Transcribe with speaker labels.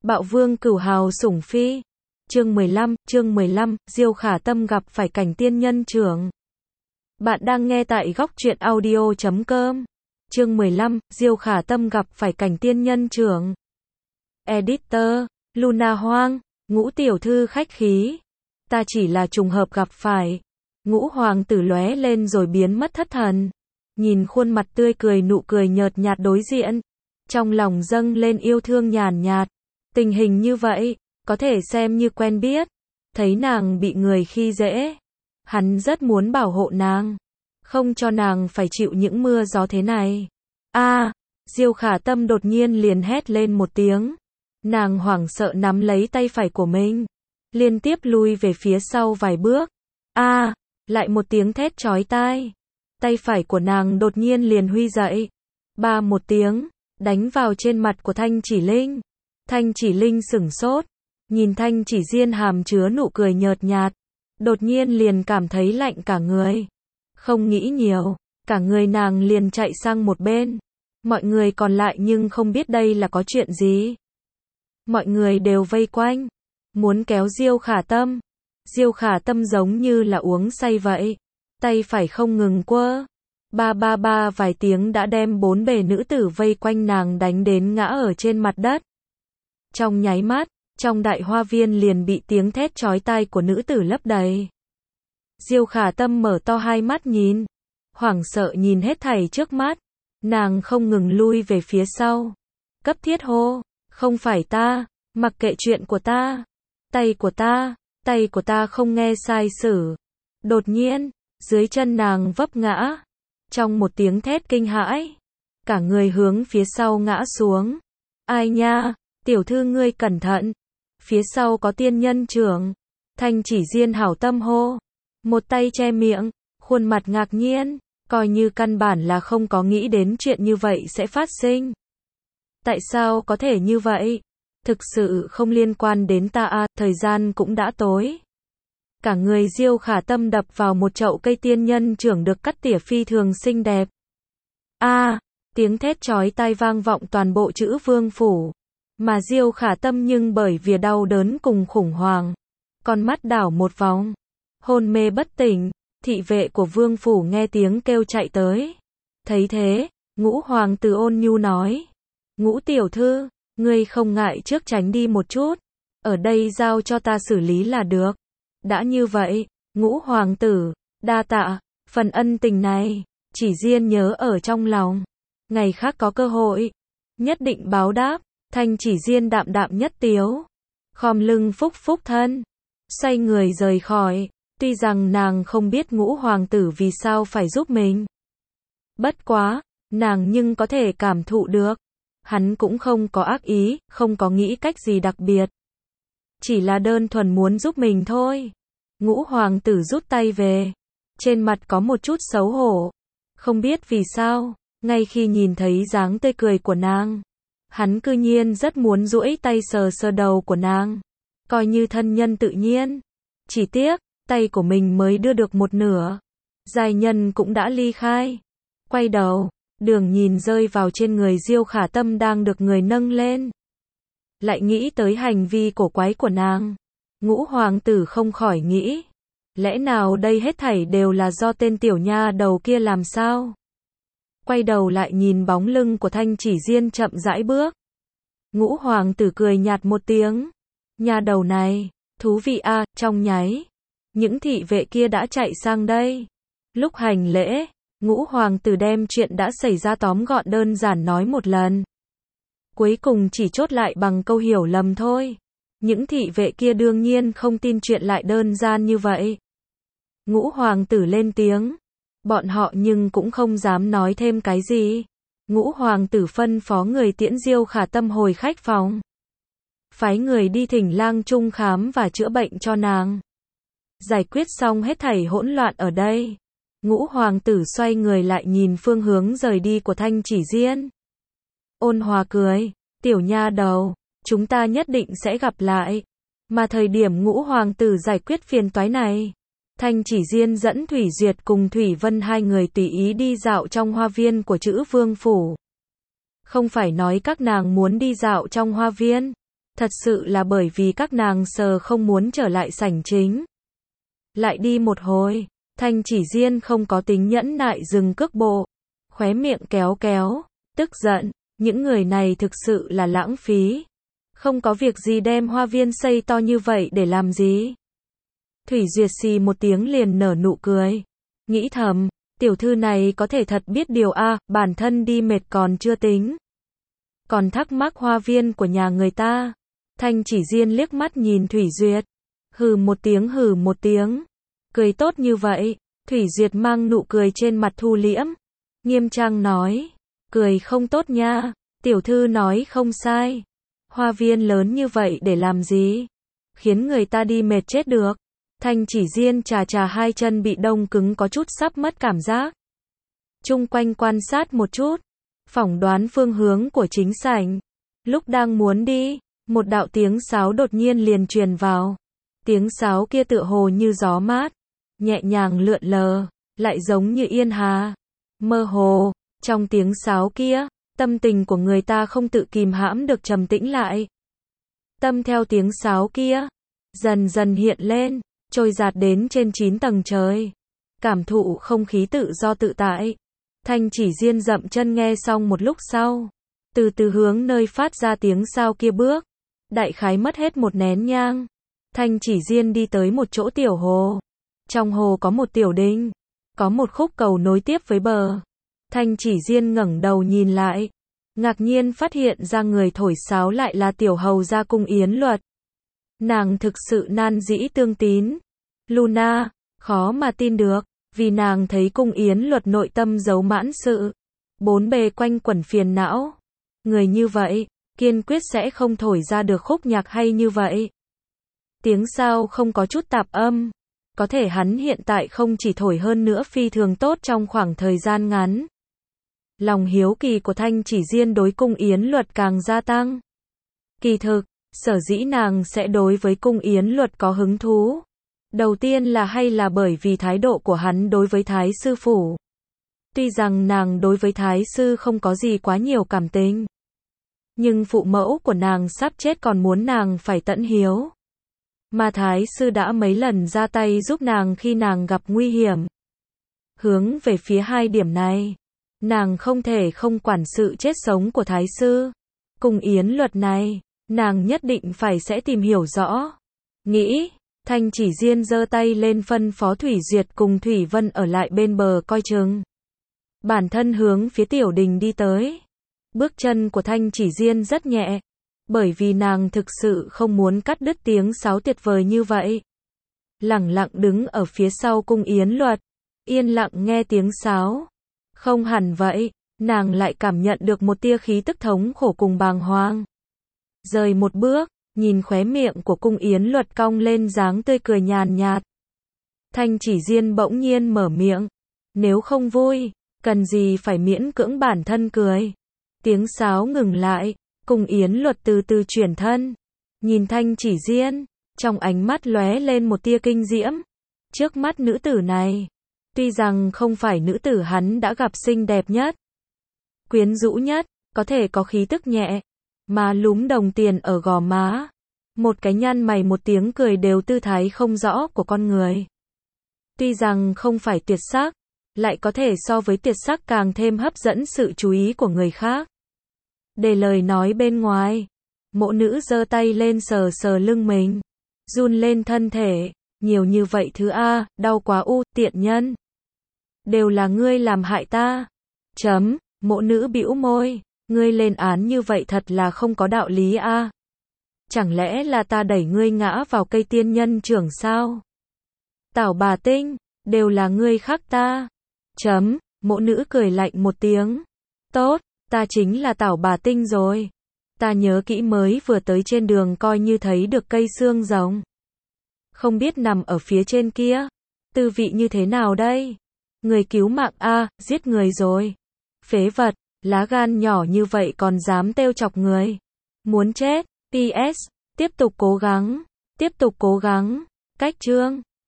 Speaker 1: Bạo vương cửu hào sủng phi. Chương 15, Diêu Khả Tâm gặp phải cảnh tiên nhân trưởng. Bạn đang nghe tại góc truyện audio.com. Chương 15, Diêu Khả Tâm gặp phải cảnh tiên nhân trưởng. Editor, Luna Hoang, Ngũ tiểu thư khách khí. Ta chỉ là trùng hợp gặp phải. Ngũ hoàng tử lóe lên rồi biến mất thất thần. Nhìn khuôn mặt tươi cười nụ cười nhợt nhạt đối diện. Trong lòng dâng lên yêu thương nhàn nhạt. Tình hình như vậy, có thể xem như quen biết. Thấy nàng bị người khi dễ. Hắn rất muốn bảo hộ nàng. Không cho nàng phải chịu những mưa gió thế này. Diêu Khả Tâm đột nhiên liền hét lên một tiếng. Nàng hoảng sợ nắm lấy tay phải của mình. Liên tiếp lui về phía sau vài bước. Lại một tiếng thét chói tai. Tay phải của nàng đột nhiên liền huy dậy. Ba một tiếng, đánh vào trên mặt của Thanh Chỉ Linh. Thanh Chỉ Linh sửng sốt. Nhìn Thanh Chỉ Diên hàm chứa nụ cười nhợt nhạt. Đột nhiên liền cảm thấy lạnh cả người. Không nghĩ nhiều, cả người nàng liền chạy sang một bên. Mọi người còn lại nhưng không biết đây là có chuyện gì. Mọi người đều vây quanh, muốn kéo Diêu Khả Tâm. Diêu Khả Tâm giống như là uống say vậy. Tay phải không ngừng quơ. Ba vài tiếng đã đem bốn bề nữ tử vây quanh nàng đánh đến ngã ở trên mặt đất. Trong nháy mắt, trong đại hoa viên liền bị tiếng thét chói tai của nữ tử lấp đầy. Diêu Khả Tâm mở to hai mắt nhìn. Hoảng sợ nhìn hết thảy trước mắt. Nàng không ngừng lui về phía sau. Cấp thiết hô. Không phải ta, mặc kệ chuyện của ta. Tay của ta không nghe sai sử. Đột nhiên, dưới chân nàng vấp ngã. Trong một tiếng thét kinh hãi. Cả người hướng phía sau ngã xuống. Ai nha, tiểu thư ngươi cẩn thận. Phía sau có tiên nhân trưởng. Thanh Chỉ Diên hảo tâm hô. Một tay che miệng, khuôn mặt ngạc nhiên. Coi như căn bản là không có nghĩ đến chuyện như vậy sẽ phát sinh. Tại sao có thể như vậy? Thực sự không liên quan đến ta thời gian cũng đã tối. Cả người Diêu Khả Tâm đập vào một chậu cây tiên nhân trưởng được cắt tỉa phi thường xinh đẹp. Tiếng thét chói tai vang vọng toàn bộ Chữ Vương phủ. Mà Diêu Khả Tâm nhưng bởi vì đau đớn cùng khủng hoảng. Con mắt đảo một vòng. Hôn mê bất tỉnh. Thị vệ của vương phủ nghe tiếng kêu chạy tới. Thấy thế, Ngũ hoàng tử ôn nhu nói. Ngũ tiểu thư, ngươi không ngại trước tránh đi một chút. Ở đây giao cho ta xử lý là được. Đã như vậy, Ngũ hoàng tử, đa tạ, phần ân tình này, Chỉ Diên nhớ ở trong lòng. Ngày khác có cơ hội, nhất định báo đáp. Thanh Chỉ Diên đạm đạm nhất tiếu. Khom lưng phúc phúc thân. Xoay người rời khỏi. Tuy rằng nàng không biết Ngũ hoàng tử vì sao phải giúp mình. Bất quá, nàng nhưng có thể cảm thụ được. Hắn cũng không có ác ý, không có nghĩ cách gì đặc biệt. Chỉ là đơn thuần muốn giúp mình thôi. Ngũ hoàng tử rút tay về. Trên mặt có một chút xấu hổ. Không biết vì sao, ngay khi nhìn thấy dáng tươi cười của nàng. Hắn cư nhiên rất muốn duỗi tay sờ sờ đầu của nàng. Coi như thân nhân tự nhiên. Chỉ tiếc, tay của mình mới đưa được một nửa. Giai nhân cũng đã ly khai. Quay đầu, đường nhìn rơi vào trên người Diêu Khả Tâm đang được người nâng lên. Lại nghĩ tới hành vi cổ quái của nàng. Ngũ hoàng tử không khỏi nghĩ. Lẽ nào đây hết thảy đều là do tên tiểu nha đầu kia làm sao? Quay đầu lại nhìn bóng lưng của Thanh Chỉ Diên chậm rãi bước. Ngũ hoàng tử cười nhạt một tiếng. Nha đầu này, thú vị trong nháy. Những thị vệ kia đã chạy sang đây. Lúc hành lễ, Ngũ hoàng tử đem chuyện đã xảy ra tóm gọn đơn giản nói một lần. Cuối cùng chỉ chốt lại bằng câu hiểu lầm thôi. Những thị vệ kia đương nhiên không tin chuyện lại đơn giản như vậy. Ngũ hoàng tử lên tiếng. Bọn họ nhưng cũng không dám nói thêm cái gì. Ngũ hoàng tử phân phó người tiễn Diêu Khả Tâm hồi khách phòng. Phái người đi thỉnh lang trung khám và chữa bệnh cho nàng. Giải quyết xong hết thảy hỗn loạn ở đây. Ngũ hoàng tử xoay người lại nhìn phương hướng rời đi của Thanh Chỉ Diên. Ôn hòa cười. Tiểu nha đầu, chúng ta nhất định sẽ gặp lại. Mà thời điểm Ngũ hoàng tử giải quyết phiền toái này. Thanh Chỉ Diên dẫn Thủy Duyệt cùng Thủy Vân hai người tùy ý đi dạo trong hoa viên của Chữ Vương phủ. Không phải nói các nàng muốn đi dạo trong hoa viên. Thật sự là bởi vì các nàng sờ không muốn trở lại sảnh chính. Lại đi một hồi, Thanh Chỉ Diên không có tính nhẫn nại dừng cước bộ, khóe miệng kéo kéo, tức giận, những người này thực sự là lãng phí. Không có việc gì đem hoa viên xây to như vậy để làm gì. Thủy Duyệt xì một tiếng liền nở nụ cười. Nghĩ thầm, tiểu thư này có thể thật biết điều a, bản thân đi mệt còn chưa tính. Còn thắc mắc hoa viên của nhà người ta. Thanh Chỉ Diên liếc mắt nhìn Thủy Duyệt. Hừ một tiếng. Cười tốt như vậy. Thủy Duyệt mang nụ cười trên mặt thu liễm. Nghiêm trang nói. Cười không tốt nha. Tiểu thư nói không sai. Hoa viên lớn như vậy để làm gì? Khiến người ta đi mệt chết được. Thanh Chỉ Diên chà hai chân bị đông cứng có chút sắp mất cảm giác. Chung quanh quan sát một chút. Phỏng đoán phương hướng của chính sảnh. Lúc đang muốn đi, một đạo tiếng sáo đột nhiên liền truyền vào. Tiếng sáo kia tựa hồ như gió mát, nhẹ nhàng lượn lờ, lại giống như yên hà. Mơ hồ, trong tiếng sáo kia, tâm tình của người ta không tự kìm hãm được trầm tĩnh lại. Tâm theo tiếng sáo kia, dần dần hiện lên, trôi dạt đến trên 9 tầng trời. Cảm thụ không khí tự do tự tại. Thanh Chỉ Diên dậm chân nghe xong một lúc sau, từ từ hướng nơi phát ra tiếng sao kia bước. Đại khái mất hết một nén nhang. Thanh Chỉ Diên đi tới một chỗ tiểu hồ. Trong hồ có một tiểu đình, có một khúc cầu nối tiếp với bờ. Thanh Chỉ Diên ngẩng đầu nhìn lại, ngạc nhiên phát hiện ra người thổi sáo lại là tiểu hầu gia Cung Yến Luật. Nàng thực sự nan dĩ tương tín. Luna, khó mà tin được, vì nàng thấy Cung Yến Luật nội tâm giấu mãn sự, bốn bề quanh quẩn phiền não. Người như vậy, kiên quyết sẽ không thổi ra được khúc nhạc hay như vậy. Tiếng sao không có chút tạp âm. Có thể hắn hiện tại không chỉ thổi hơn nữa phi thường tốt trong khoảng thời gian ngắn. Lòng hiếu kỳ của Thanh Chỉ Diên đối Cung Yến Luật càng gia tăng. Kỳ thực, sở dĩ nàng sẽ đối với Cung Yến Luật có hứng thú. Đầu tiên là hay là bởi vì thái độ của hắn đối với Thái sư phủ. Tuy rằng nàng đối với Thái sư không có gì quá nhiều cảm tình, nhưng phụ mẫu của nàng sắp chết còn muốn nàng phải tận hiếu. Mà Thái sư đã mấy lần ra tay giúp nàng khi nàng gặp nguy hiểm. Hướng về phía hai điểm này, nàng không thể không quản sự chết sống của Thái sư. Cung Yến Luật này, nàng nhất định phải sẽ tìm hiểu rõ. Nghĩ, Thanh Chỉ Diên giơ tay lên phân phó Thủy Duyệt cùng Thủy Vân ở lại bên bờ coi chừng. Bản thân hướng phía tiểu đình đi tới. Bước chân của Thanh Chỉ Diên rất nhẹ, bởi vì nàng thực sự không muốn cắt đứt tiếng sáo tuyệt vời như vậy. Lẳng lặng đứng ở phía sau Cung Yến Luật, yên lặng nghe tiếng sáo. Không hẳn vậy, nàng lại cảm nhận được một tia khí tức thống khổ cùng bàng hoàng. Rời một bước, nhìn khóe miệng của Cung Yến Luật cong lên dáng tươi cười nhàn nhạt. Thanh Chỉ Diên bỗng nhiên mở miệng. Nếu không vui, cần gì phải miễn cưỡng bản thân cười. Tiếng sáo ngừng lại, Cung Yến Luật từ từ chuyển thân. Nhìn Thanh Chỉ Diên, trong ánh mắt lóe lên một tia kinh diễm. Trước mắt nữ tử này, tuy rằng không phải nữ tử hắn đã gặp xinh đẹp nhất, quyến rũ nhất, có thể có khí tức nhẹ, má lúm đồng tiền ở gò má. Một cái nhăn mày một tiếng cười đều tư thái không rõ của con người. Tuy rằng không phải tuyệt sắc, lại có thể so với tuyệt sắc càng thêm hấp dẫn sự chú ý của người khác. Để lời nói bên ngoài, mộ nữ giơ tay lên sờ sờ lưng mình, run lên thân thể, nhiều như vậy thứ a, đau quá tiện nhân. Đều là ngươi làm hại ta. Mộ nữ bĩu môi, ngươi lên án như vậy thật là không có đạo lý a. Chẳng lẽ là ta đẩy ngươi ngã vào cây tiên nhân trưởng sao? Tảo bà Tinh, đều là ngươi khắc ta. Mộ nữ cười lạnh một tiếng. Tốt, ta chính là Tảo bà Tinh rồi. Ta nhớ kỹ mới vừa tới trên đường coi như thấy được cây xương rồng. Không biết nằm ở phía trên kia, tư vị như thế nào đây? Người cứu mạng a, giết người rồi. Phế vật, lá gan nhỏ như vậy còn dám trêu chọc người. Muốn chết. PS, tiếp tục cố gắng. Cách chương